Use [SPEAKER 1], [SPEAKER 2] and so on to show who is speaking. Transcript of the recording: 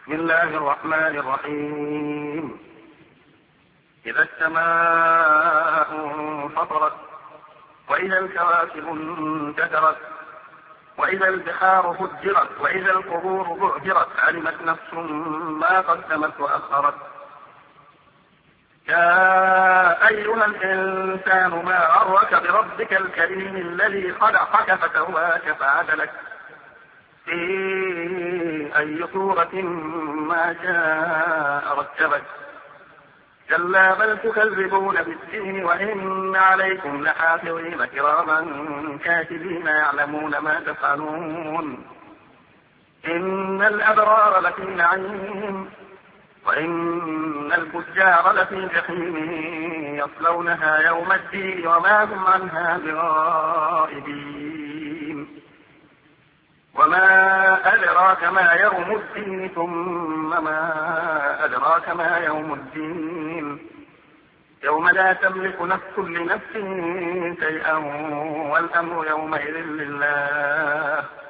[SPEAKER 1] بسم الله الرحمن الرحيم. إذا السماء انفطرت وإذا الكواكب انتثرت وإذا البحار فجرت وإذا القبور بعثرت علمت نفس ما قدمت وأخرت. يا أيها الإنسان ما غرك بربك الكريم الذي خلقك فسواك فعدلك في أي صورة ما شاء ركبك. كلا بل تكذبون بالدين وإن عليكم لحافظين كراما كاتبين يعلمون ما تفعلون. إن الأبرار لفي نعيم وإن الفجار لفي جحيم يصلونها يوم الدين وما هم عنها بغائبين. وما أدراك ما يوم الدين ثم ما أدراك ما يوم الدين يوم لا تملك نفس لنفس شيئا والأمر يومئذ لله